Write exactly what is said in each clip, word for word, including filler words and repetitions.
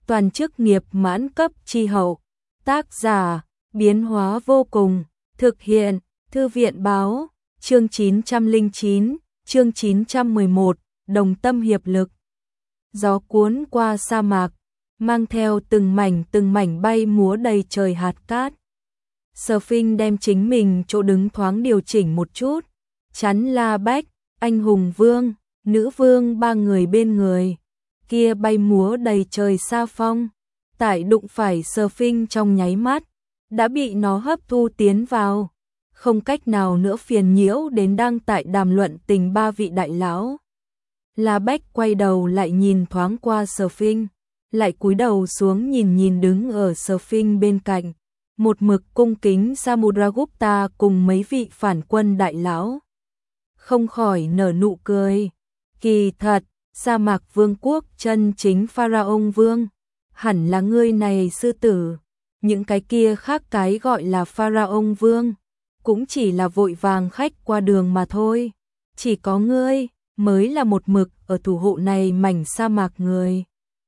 toàn chức nghiệp mãn cấp chi hậu. Tác giả, biến hóa vô cùng, thực hiện, Thư viện báo, chương chín trăm lẻ chín, chương chín trăm mười một, đồng tâm hiệp lực. Gió cuốn qua sa mạc, mang theo từng mảnh từng mảnh bay múa đầy trời hạt cát. Surfing đem chính mình chỗ đứng thoáng điều chỉnh một chút, chắn La Bách, anh hùng vương, nữ vương ba người bên người. Kia bay múa đầy trời sa phong, tại đụng phải Surfing trong nháy mắt, đã bị nó hấp thu tiến vào, không cách nào nữa phiền nhiễu đến đang tại đàm luận tình ba vị đại lão. La Bách quay đầu lại nhìn thoáng qua Surfing, lại cúi đầu xuống nhìn nhìn đứng ở Surfing bên cạnh, một mực cung kính Samudragupta cùng mấy vị phản quân đại lão. Không khỏi nở nụ cười, kỳ thật, sa mạc vương quốc chân chính Pharaoh vương, hẳn là ngươi này sư tử, những cái kia khác cái gọi là Pharaoh vương, cũng chỉ là vội vàng khách qua đường mà thôi, chỉ có ngươi mới là một mực ở thủ hộ này mảnh sa mạc người.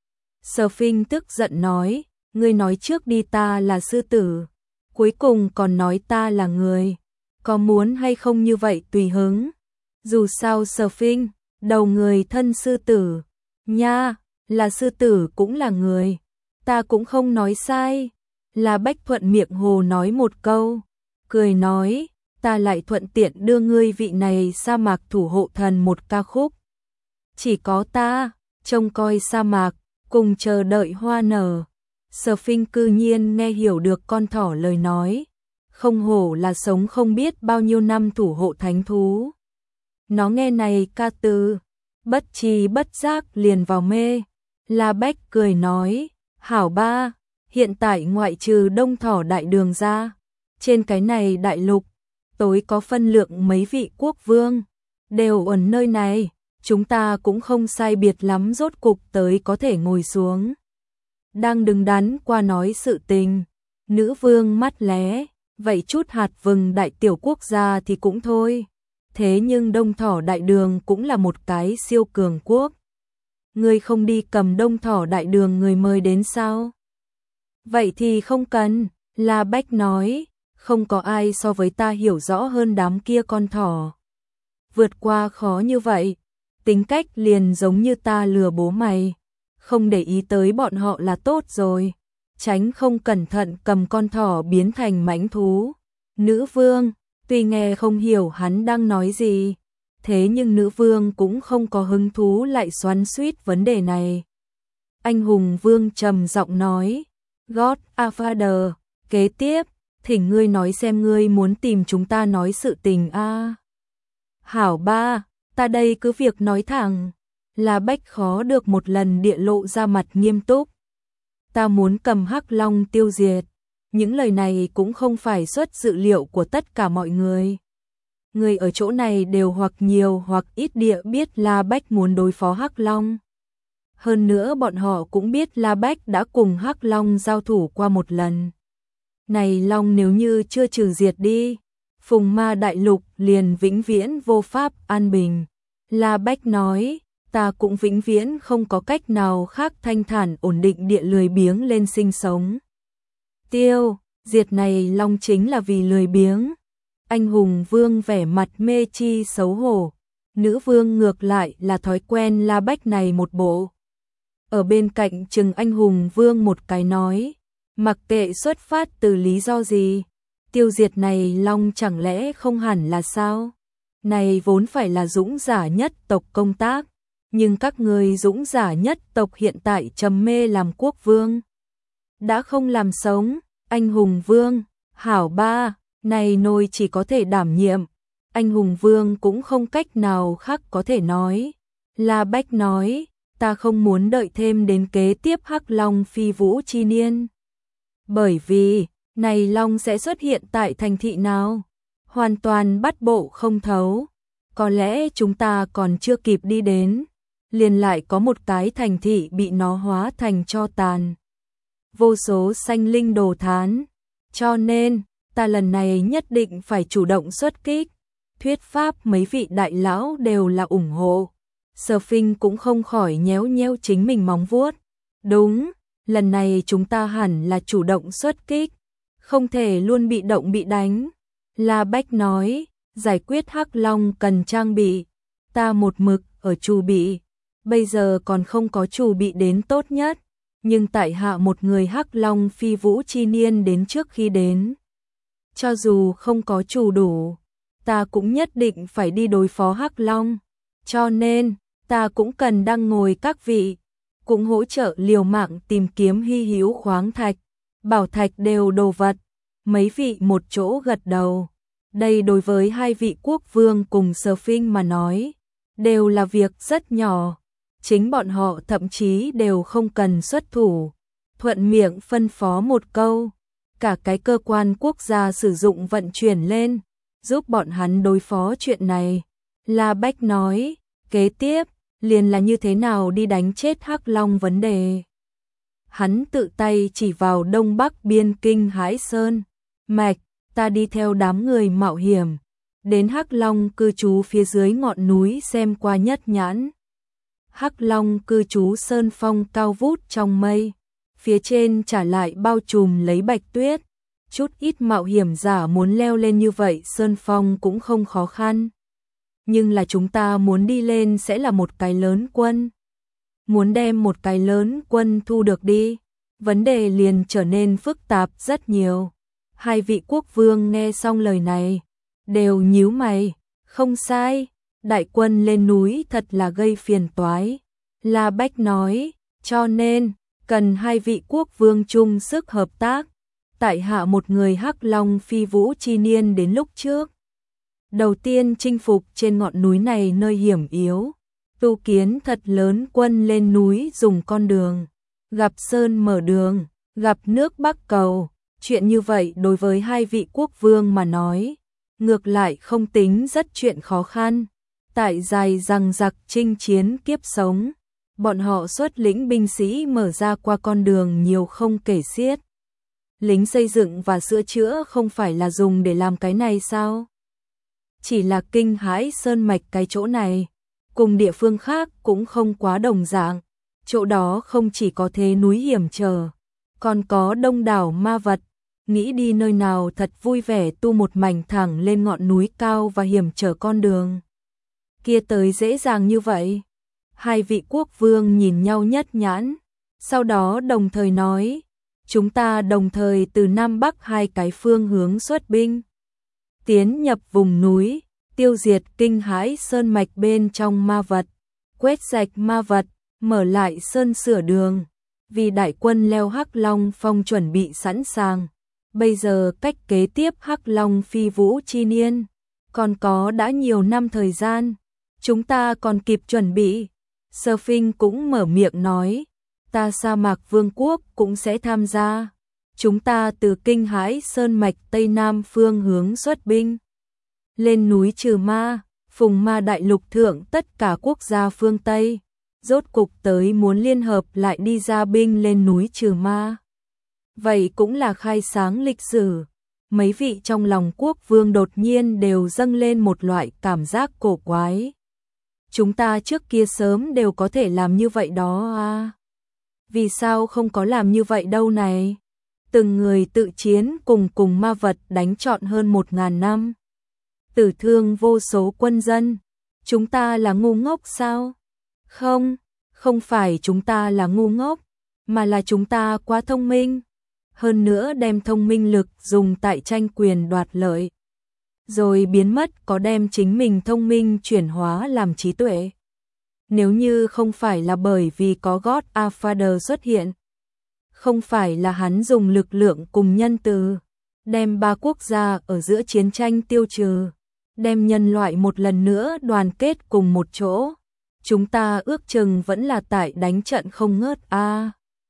Surfing tức giận nói, ngươi nói trước đi ta là sư tử, cuối cùng còn nói ta là người, có muốn hay không như vậy tùy hứng. Dù sao Surfing, đầu người thân sư tử, nha, là sư tử cũng là người, ta cũng không nói sai. La Bách thuận miệng hồ nói một câu, cười nói, ta lại thuận tiện đưa ngươi vị này sa mạc thủ hộ thần một ca khúc. Chỉ có ta, trông coi sa mạc, cùng chờ đợi hoa nở. Surfing cư nhiên nghe hiểu được con thỏ lời nói, không hổ là sống không biết bao nhiêu năm thủ hộ thánh thú. Nó nghe này ca từ, bất tri bất giác liền vào mê. La Bách cười nói, hảo ba, hiện tại ngoại trừ Đông Thỏ Đại Đường ra, trên cái này đại lục, tối có phân lượng mấy vị quốc vương, đều ở nơi này, chúng ta cũng không sai biệt lắm rốt cục tới có thể ngồi xuống. Đang đứng đắn qua nói sự tình, nữ vương mắt lé, vậy chút hạt vừng đại tiểu quốc gia thì cũng thôi. Thế nhưng Đông Thỏ Đại Đường cũng là một cái siêu cường quốc. Ngươi không đi cầm Đông Thỏ Đại Đường người mời đến sao? Vậy thì không cần, La Bách nói, không có ai so với ta hiểu rõ hơn đám kia con thỏ. Vượt qua khó như vậy, tính cách liền giống như ta lừa bố mày, không để ý tới bọn họ là tốt rồi, tránh không cẩn thận cầm con thỏ biến thành mãnh thú. Nữ vương, tuy nghe không hiểu hắn đang nói gì, thế nhưng nữ vương cũng không có hứng thú lại xoắn xuýt vấn đề này. Anh hùng vương trầm giọng nói, God a Father, kế tiếp, thỉnh ngươi nói xem ngươi muốn tìm chúng ta nói sự tình a. À. Hảo ba, ta đây cứ việc nói thẳng, là Bách khó được một lần địa lộ ra mặt nghiêm túc. Ta muốn cầm Hắc Long tiêu diệt. Những lời này cũng không phải xuất dự liệu của tất cả mọi người. Người ở chỗ này đều hoặc nhiều hoặc ít địa biết La Bách muốn đối phó Hắc Long. Hơn nữa bọn họ cũng biết La Bách đã cùng Hắc Long giao thủ qua một lần. Này Long nếu như chưa trừ diệt đi, Phùng Ma Đại Lục liền vĩnh viễn vô pháp an bình. La Bách nói, ta cũng vĩnh viễn không có cách nào khác thanh thản ổn định địa lười biếng lên sinh sống. Tiêu, diệt này Long chính là vì lười biếng. Anh hùng vương vẻ mặt mê chi xấu hổ, nữ vương ngược lại là thói quen La Bách này một bộ. Ở bên cạnh chừng anh hùng vương một cái nói, mặc kệ xuất phát từ lý do gì, tiêu diệt này Long chẳng lẽ không hẳn là sao? Này vốn phải là dũng giả nhất tộc công tác, nhưng các người dũng giả nhất tộc hiện tại trầm mê làm quốc vương. Đã không làm sống, anh hùng vương, hảo ba, này nôi chỉ có thể đảm nhiệm, anh hùng vương cũng không cách nào khác có thể nói. La Bách nói, ta không muốn đợi thêm đến kế tiếp Hắc Long phi vũ chi niên. Bởi vì, này Long sẽ xuất hiện tại thành thị nào? Hoàn toàn bắt bộ không thấu. Có lẽ chúng ta còn chưa kịp đi đến, liền lại có một cái thành thị bị nó hóa thành tro tàn. Vô số sanh linh đồ thán. Cho nên, ta lần này nhất định phải chủ động xuất kích. Thuyết pháp mấy vị đại lão đều là ủng hộ. Surfing cũng không khỏi nhéo nhéo chính mình móng vuốt. Đúng, lần này chúng ta hẳn là chủ động xuất kích, không thể luôn bị động bị đánh. La Bách nói, giải quyết Hắc Long cần trang bị, ta một mực ở chủ bị, bây giờ còn không có chủ bị đến tốt nhất, nhưng tại hạ một người Hắc Long phi vũ chi niên đến trước khi đến. Cho dù không có chủ đủ, ta cũng nhất định phải đi đối phó Hắc Long, cho nên, ta cũng cần đang ngồi các vị, cũng hỗ trợ liều mạng tìm kiếm hy hữu khoáng thạch, bảo thạch đều đồ vật, mấy vị một chỗ gật đầu. Đây đối với hai vị quốc vương cùng Sở Phinh mà nói, đều là việc rất nhỏ, chính bọn họ thậm chí đều không cần xuất thủ, thuận miệng phân phó một câu, cả cái cơ quan quốc gia sử dụng vận chuyển lên, giúp bọn hắn đối phó chuyện này. La Bách nói, kế tiếp, liền là như thế nào đi đánh chết Hắc Long vấn đề. Hắn tự tay chỉ vào đông bắc biên kinh Hải Sơn, mạch, ta đi theo đám người mạo hiểm, đến Hắc Long cư trú phía dưới ngọn núi xem qua nhất nhãn. Hắc Long cư trú sơn phong cao vút trong mây, phía trên trả lại bao trùm lấy bạch tuyết, chút ít mạo hiểm giả muốn leo lên như vậy sơn phong cũng không khó khăn. Nhưng là chúng ta muốn đi lên sẽ là một cái lớn quân. Muốn đem một cái lớn quân thu được đi, vấn đề liền trở nên phức tạp rất nhiều. Hai vị quốc vương nghe xong lời này, đều nhíu mày, không sai, đại quân lên núi thật là gây phiền toái. La Bách nói, cho nên, cần hai vị quốc vương chung sức hợp tác, tại hạ một người Hắc Long phi vũ chi niên đến lúc trước. Đầu tiên chinh phục trên ngọn núi này nơi hiểm yếu, tu kiến thật lớn quân lên núi dùng con đường, gặp sơn mở đường, gặp nước bắc cầu. Chuyện như vậy đối với hai vị quốc vương mà nói, ngược lại không tính rất chuyện khó khăn. Tại dài rằng giặc chinh chiến kiếp sống, bọn họ xuất lĩnh binh sĩ mở ra qua con đường nhiều không kể xiết. Lính xây dựng và sửa chữa không phải là dùng để làm cái này sao? Chỉ là kinh Hải Sơn mạch cái chỗ này, cùng địa phương khác cũng không quá đồng dạng. Chỗ đó không chỉ có thế núi hiểm trở, còn có đông đảo ma vật. Nghĩ đi nơi nào thật vui vẻ tu một mảnh thẳng lên ngọn núi cao và hiểm trở con đường. Kia tới dễ dàng như vậy. Hai vị quốc vương nhìn nhau nhất nhãn, sau đó đồng thời nói, chúng ta đồng thời từ Nam Bắc hai cái phương hướng xuất binh. Tiến nhập vùng núi, tiêu diệt kinh Hải Sơn mạch bên trong ma vật, quét sạch ma vật, mở lại sơn sửa đường. Vì đại quân leo Hắc Long phong chuẩn bị sẵn sàng. Bây giờ cách kế tiếp Hắc Long phi vũ chi niên, còn có đã nhiều năm thời gian, chúng ta còn kịp chuẩn bị. Sở Phinh cũng mở miệng nói, ta sa mạc vương quốc cũng sẽ tham gia. Chúng ta từ kinh Hải Sơn mạch Tây Nam phương hướng xuất binh. Lên núi trừ ma, phùng ma đại lục thượng tất cả quốc gia phương Tây. Rốt cục tới muốn liên hợp lại đi ra binh lên núi trừ ma. Vậy cũng là khai sáng lịch sử. Mấy vị trong lòng quốc vương đột nhiên đều dâng lên một loại cảm giác cổ quái. Chúng ta trước kia sớm đều có thể làm như vậy đó à. Vì sao không có làm như vậy đâu này? Từng người tự chiến cùng cùng ma vật đánh trọn hơn một ngàn năm. Tử thương vô số quân dân. Chúng ta là ngu ngốc sao? Không, không phải chúng ta là ngu ngốc, mà là chúng ta quá thông minh. Hơn nữa đem thông minh lực dùng tại tranh quyền đoạt lợi. Rồi biến mất có đem chính mình thông minh chuyển hóa làm trí tuệ. Nếu như không phải là bởi vì có Godfather xuất hiện, không phải là hắn dùng lực lượng cùng nhân từ, đem ba quốc gia ở giữa chiến tranh tiêu trừ, đem nhân loại một lần nữa đoàn kết cùng một chỗ, chúng ta ước chừng vẫn là tại đánh trận không ngớt a. À,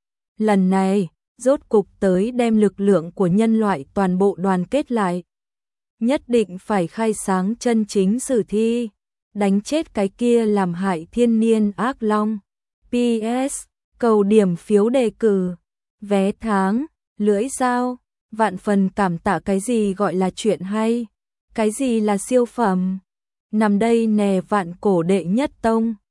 lần này, rốt cục tới đem lực lượng của nhân loại toàn bộ đoàn kết lại. Nhất định phải khai sáng chân chính sử thi, đánh chết cái kia làm hại thiên niên ác long. pê ét, cầu điểm phiếu đề cử, vé tháng, lưỡi dao, vạn phần cảm tạ cái gì gọi là chuyện hay, cái gì là siêu phẩm. Nằm đây nè vạn cổ đệ nhất tông.